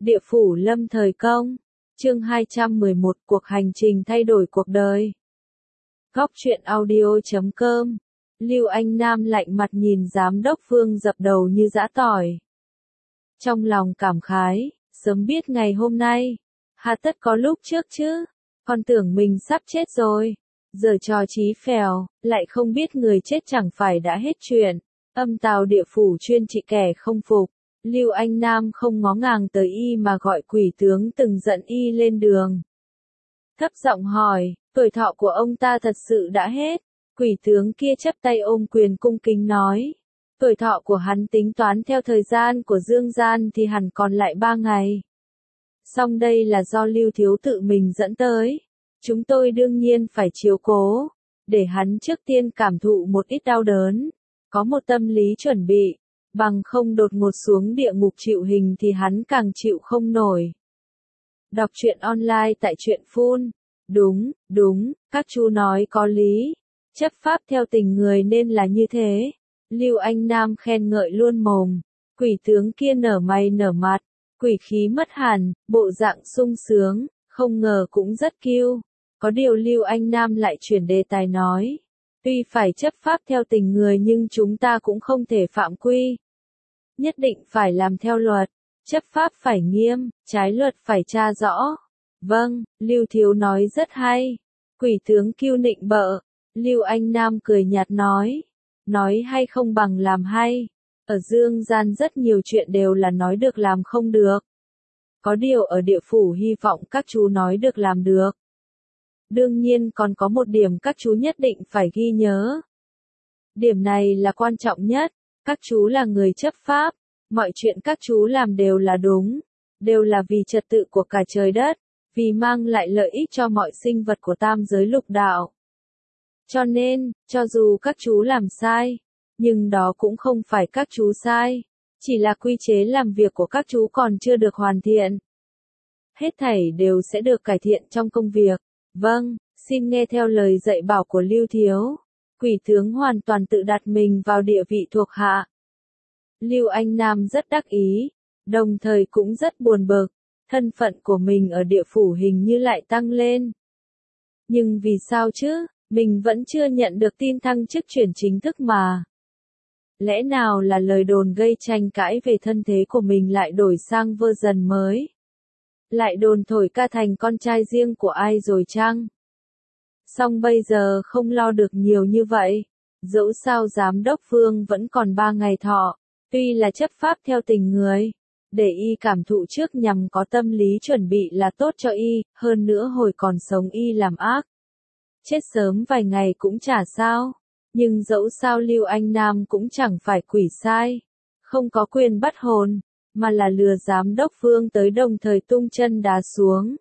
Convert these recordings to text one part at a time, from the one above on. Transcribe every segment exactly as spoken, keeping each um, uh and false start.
Địa phủ lâm thời công. Chương hai trăm mười một Cuộc hành trình thay đổi cuộc đời. Góc truyện audio chấm com. Lưu Anh Nam lạnh mặt nhìn giám đốc Phương dập đầu như giã tỏi. Trong lòng cảm khái, sớm biết ngày hôm nay, hà tất có lúc trước chứ, con tưởng mình sắp chết rồi. Giờ trò trí phèo, lại không biết người chết chẳng phải đã hết chuyện. Âm tào địa phủ chuyên trị kẻ không phục. Lưu Anh Nam không ngó ngàng tới y mà gọi quỷ tướng từng giận y lên đường. Thấp giọng hỏi, tuổi thọ của ông ta thật sự đã hết. Quỷ tướng kia chắp tay ôm quyền cung kính nói. Tuổi thọ của hắn tính toán theo thời gian của dương gian thì hẳn còn lại ba ngày. Song đây là do Lưu Thiếu tự mình dẫn tới. Chúng tôi đương nhiên phải chiếu cố, để hắn trước tiên cảm thụ một ít đau đớn, có một tâm lý chuẩn bị, bằng không đột ngột xuống địa ngục chịu hình thì hắn càng chịu không nổi. Đọc truyện online tại truyện phun. Đúng, đúng, các chú nói có lý. Chấp pháp theo tình người nên là như thế. Lưu Anh Nam khen ngợi luôn mồm. Quỷ tướng kia nở mày nở mặt, quỷ khí mất hẳn, bộ dạng sung sướng, không ngờ cũng rất kiêu. Có điều Lưu Anh Nam lại chuyển đề tài nói. Tuy phải chấp pháp theo tình người nhưng chúng ta cũng không thể phạm quy. Nhất định phải làm theo luật, chấp pháp phải nghiêm, trái luật phải tra rõ. Vâng, Lưu Thiếu nói rất hay. Quỷ tướng kiêu nịnh bợ. Lưu Anh Nam cười nhạt nói. Nói hay không bằng làm hay. Ở dương gian rất nhiều chuyện đều là nói được làm không được. Có điều ở địa phủ hy vọng các chú nói được làm được. Đương nhiên còn có một điểm các chú nhất định phải ghi nhớ. Điểm này là quan trọng nhất. Các chú là người chấp pháp. Mọi chuyện các chú làm đều là đúng. Đều là vì trật tự của cả trời đất. Vì mang lại lợi ích cho mọi sinh vật của tam giới lục đạo. Cho nên, cho dù các chú làm sai, nhưng đó cũng không phải các chú sai. Chỉ là quy chế làm việc của các chú còn chưa được hoàn thiện. Hết thảy đều sẽ được cải thiện trong công việc. Vâng, xin nghe theo lời dạy bảo của Lưu Thiếu. Quỷ tướng hoàn toàn tự đặt mình vào địa vị thuộc hạ. Lưu Anh Nam rất đắc ý, đồng thời cũng rất buồn bực. Thân phận của mình ở địa phủ hình như lại tăng lên. Nhưng vì sao chứ, mình vẫn chưa nhận được tin thăng chức chuyển chính thức mà. Lẽ nào là lời đồn gây tranh cãi về thân thế của mình lại đổi sang version mới? Lại đồn thổi ca thành con trai riêng của ai rồi chăng? Song bây giờ không lo được nhiều như vậy. Dẫu sao giám đốc Phương vẫn còn ba ngày thọ, tuy là chấp pháp theo tình người. Để y cảm thụ trước nhằm có tâm lý chuẩn bị là tốt cho y, hơn nữa hồi còn sống y làm ác. Chết sớm vài ngày cũng chả sao. Nhưng dẫu sao Lưu Anh Nam cũng chẳng phải quỷ sai. Không có quyền bắt hồn, mà là lừa giám đốc Phương tới đồng thời tung chân đá xuống.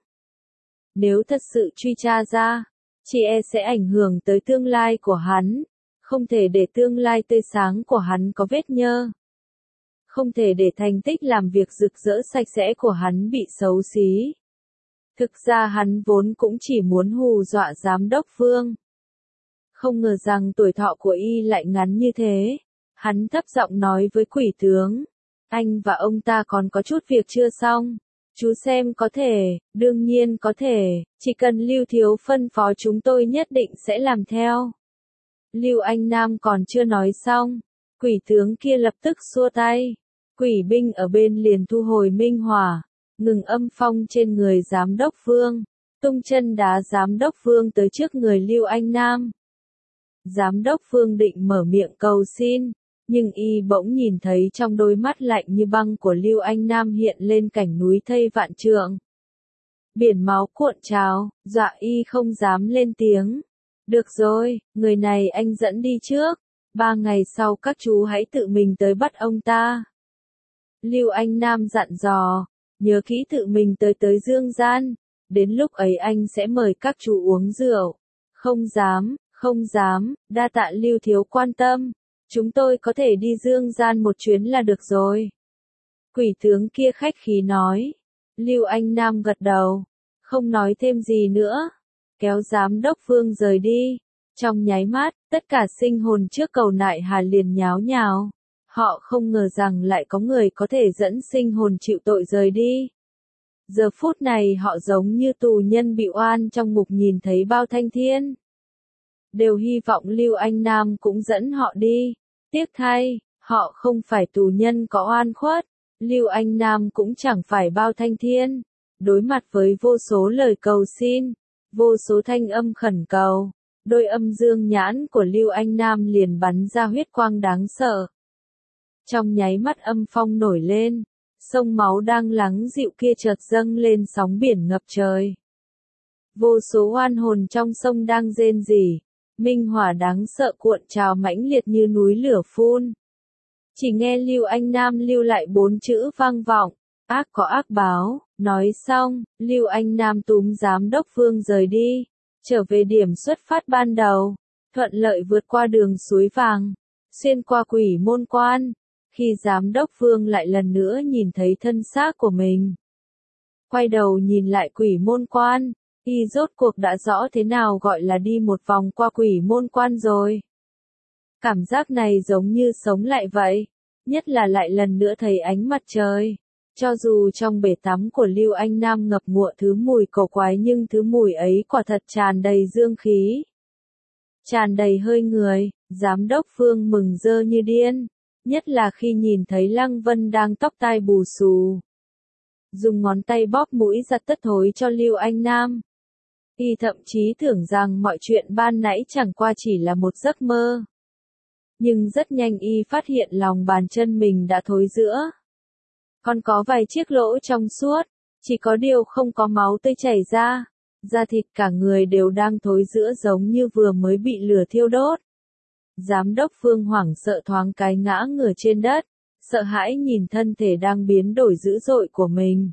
Nếu thật sự truy tra ra, chỉ e sẽ ảnh hưởng tới tương lai của hắn. Không thể để tương lai tươi sáng của hắn có vết nhơ. Không thể để thành tích làm việc rực rỡ sạch sẽ của hắn bị xấu xí. Thực ra hắn vốn cũng chỉ muốn hù dọa giám đốc Phương. Không ngờ rằng tuổi thọ của y lại ngắn như thế. Hắn thấp giọng nói với quỷ tướng. Anh và ông ta còn có chút việc chưa xong. Chú xem có thể, đương nhiên có thể, chỉ cần Lưu Thiếu phân phó chúng tôi nhất định sẽ làm theo. Lưu Anh Nam còn chưa nói xong. Quỷ tướng kia lập tức xua tay. Quỷ binh ở bên liền thu hồi minh hỏa. Ngừng âm phong trên người giám đốc Phương. Tung chân đá giám đốc Phương tới trước người Lưu Anh Nam. Giám đốc Phương định mở miệng cầu xin. Nhưng y bỗng nhìn thấy trong đôi mắt lạnh như băng của Lưu Anh Nam hiện lên cảnh núi thây vạn trượng. Biển máu cuộn trào, dọa y không dám lên tiếng. Được rồi, người này anh dẫn đi trước. Ba ngày sau các chú hãy tự mình tới bắt ông ta. Lưu Anh Nam dặn dò, nhớ kỹ tự mình tới tới dương gian. Đến lúc ấy anh sẽ mời các chú uống rượu. Không dám, không dám, đa tạ Lưu Thiếu quan tâm. Chúng tôi có thể đi dương gian một chuyến là được rồi. Quỷ tướng kia khách khí nói. Lưu Anh Nam gật đầu. Không nói thêm gì nữa. Kéo giám đốc Phương rời đi. Trong nháy mắt, tất cả sinh hồn trước cầu nại hà liền nháo nhào. Họ không ngờ rằng lại có người có thể dẫn sinh hồn chịu tội rời đi. Giờ phút này họ giống như tù nhân bị oan trong ngục nhìn thấy bao thanh thiên. Đều hy vọng Lưu Anh Nam cũng dẫn họ đi. Tiếc thay, họ không phải tù nhân có oan khuất. Lưu Anh Nam cũng chẳng phải bao thanh thiên. Đối mặt với vô số lời cầu xin, vô số thanh âm khẩn cầu, đôi âm dương nhãn của Lưu Anh Nam liền bắn ra huyết quang đáng sợ. Trong nháy mắt âm phong nổi lên, sông máu đang lắng dịu kia chợt dâng lên sóng biển ngập trời. Vô số oan hồn trong sông đang rên rỉ, minh hỏa đáng sợ cuộn trào mãnh liệt như núi lửa phun. Chỉ nghe Lưu Anh Nam lưu lại bốn chữ vang vọng, ác có ác báo. Nói xong, Lưu Anh Nam túm giám đốc Phương rời đi, trở về điểm xuất phát ban đầu, thuận lợi vượt qua đường suối vàng, xuyên qua quỷ môn quan. Khi giám đốc Phương lại lần nữa nhìn thấy thân xác của mình, quay đầu nhìn lại quỷ môn quan, y rốt cuộc đã rõ thế nào gọi là đi một vòng qua quỷ môn quan rồi. Cảm giác này giống như sống lại vậy, nhất là lại lần nữa thấy ánh mặt trời. Cho dù trong bể tắm của Lưu Anh Nam ngập ngụa thứ mùi cổ quái nhưng thứ mùi ấy quả thật tràn đầy dương khí. Tràn đầy hơi người, giám đốc Phương mừng rỡ như điên, nhất là khi nhìn thấy Lăng Vân đang tóc tai bù xù. Dùng ngón tay bóp mũi giặt tất thối cho Lưu Anh Nam. Y thậm chí tưởng rằng mọi chuyện ban nãy chẳng qua chỉ là một giấc mơ. Nhưng rất nhanh y phát hiện lòng bàn chân mình đã thối rữa. Còn có vài chiếc lỗ trong suốt, chỉ có điều không có máu tươi chảy ra, da thịt cả người đều đang thối rữa giống như vừa mới bị lửa thiêu đốt. Giám đốc Phương hoảng sợ thoáng cái ngã ngửa trên đất, sợ hãi nhìn thân thể đang biến đổi dữ dội của mình.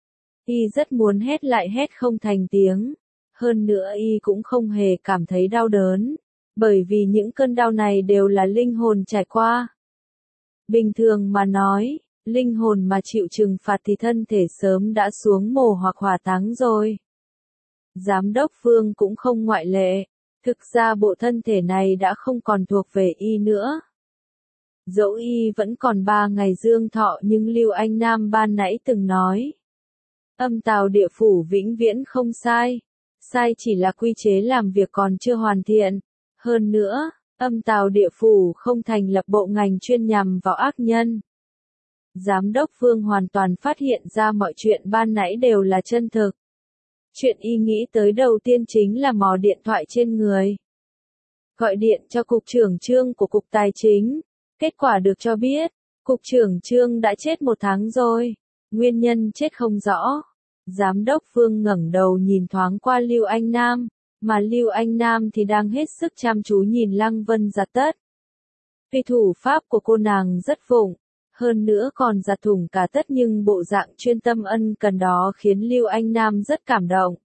Y rất muốn hét lại hét không thành tiếng, hơn nữa y cũng không hề cảm thấy đau đớn, bởi vì những cơn đau này đều là linh hồn trải qua. Bình thường mà nói, linh hồn mà chịu trừng phạt thì thân thể sớm đã xuống mồ hoặc hỏa táng rồi. Giám đốc Phương cũng không ngoại lệ, thực ra bộ thân thể này đã không còn thuộc về y nữa. Dẫu y vẫn còn ba ngày dương thọ nhưng Lưu Anh Nam ban nãy từng nói. Âm tào địa phủ vĩnh viễn không sai, sai chỉ là quy chế làm việc còn chưa hoàn thiện. Hơn nữa, âm tào địa phủ không thành lập bộ ngành chuyên nhằm vào ác nhân. Giám đốc Phương hoàn toàn phát hiện ra mọi chuyện ban nãy đều là chân thực. Chuyện y nghĩ tới đầu tiên chính là mò điện thoại trên người. Gọi điện cho cục trưởng Trương của Cục Tài chính. Kết quả được cho biết, Cục trưởng Trương đã chết một tháng rồi. Nguyên nhân chết không rõ. Giám đốc Phương ngẩng đầu nhìn thoáng qua Lưu Anh Nam, mà Lưu Anh Nam thì đang hết sức chăm chú nhìn Lăng Vân giặt tất. Tuy thủ pháp của cô nàng rất vụng, hơn nữa còn giặt thủng cả tất nhưng bộ dạng chuyên tâm ân cần đó khiến Lưu Anh Nam rất cảm động.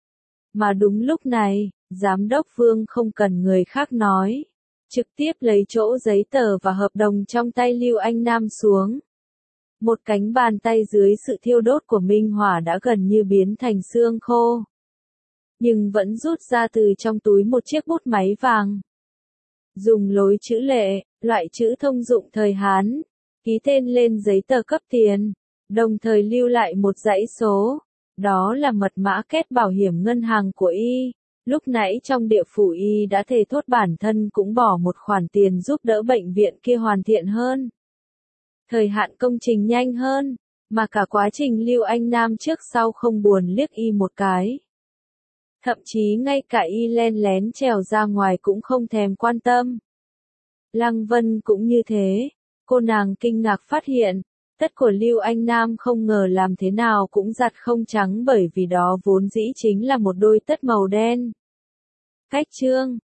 Mà đúng lúc này, giám đốc Phương không cần người khác nói, trực tiếp lấy chỗ giấy tờ và hợp đồng trong tay Lưu Anh Nam xuống. Một cánh bàn tay dưới sự thiêu đốt của minh hỏa đã gần như biến thành xương khô. Nhưng vẫn rút ra từ trong túi một chiếc bút máy vàng. Dùng lối chữ lệ, loại chữ thông dụng thời Hán, ký tên lên giấy tờ cấp tiền, đồng thời lưu lại một dãy số. Đó là mật mã kết bảo hiểm ngân hàng của y. Lúc nãy trong địa phủ y đã thề thốt bản thân cũng bỏ một khoản tiền giúp đỡ bệnh viện kia hoàn thiện hơn. Thời hạn công trình nhanh hơn, mà cả quá trình Lưu Anh Nam trước sau không buồn liếc y một cái. Thậm chí ngay cả y len lén trèo ra ngoài cũng không thèm quan tâm. Lăng Vân cũng như thế, cô nàng kinh ngạc phát hiện, tất của Lưu Anh Nam không ngờ làm thế nào cũng giặt không trắng bởi vì đó vốn dĩ chính là một đôi tất màu đen. Cách chương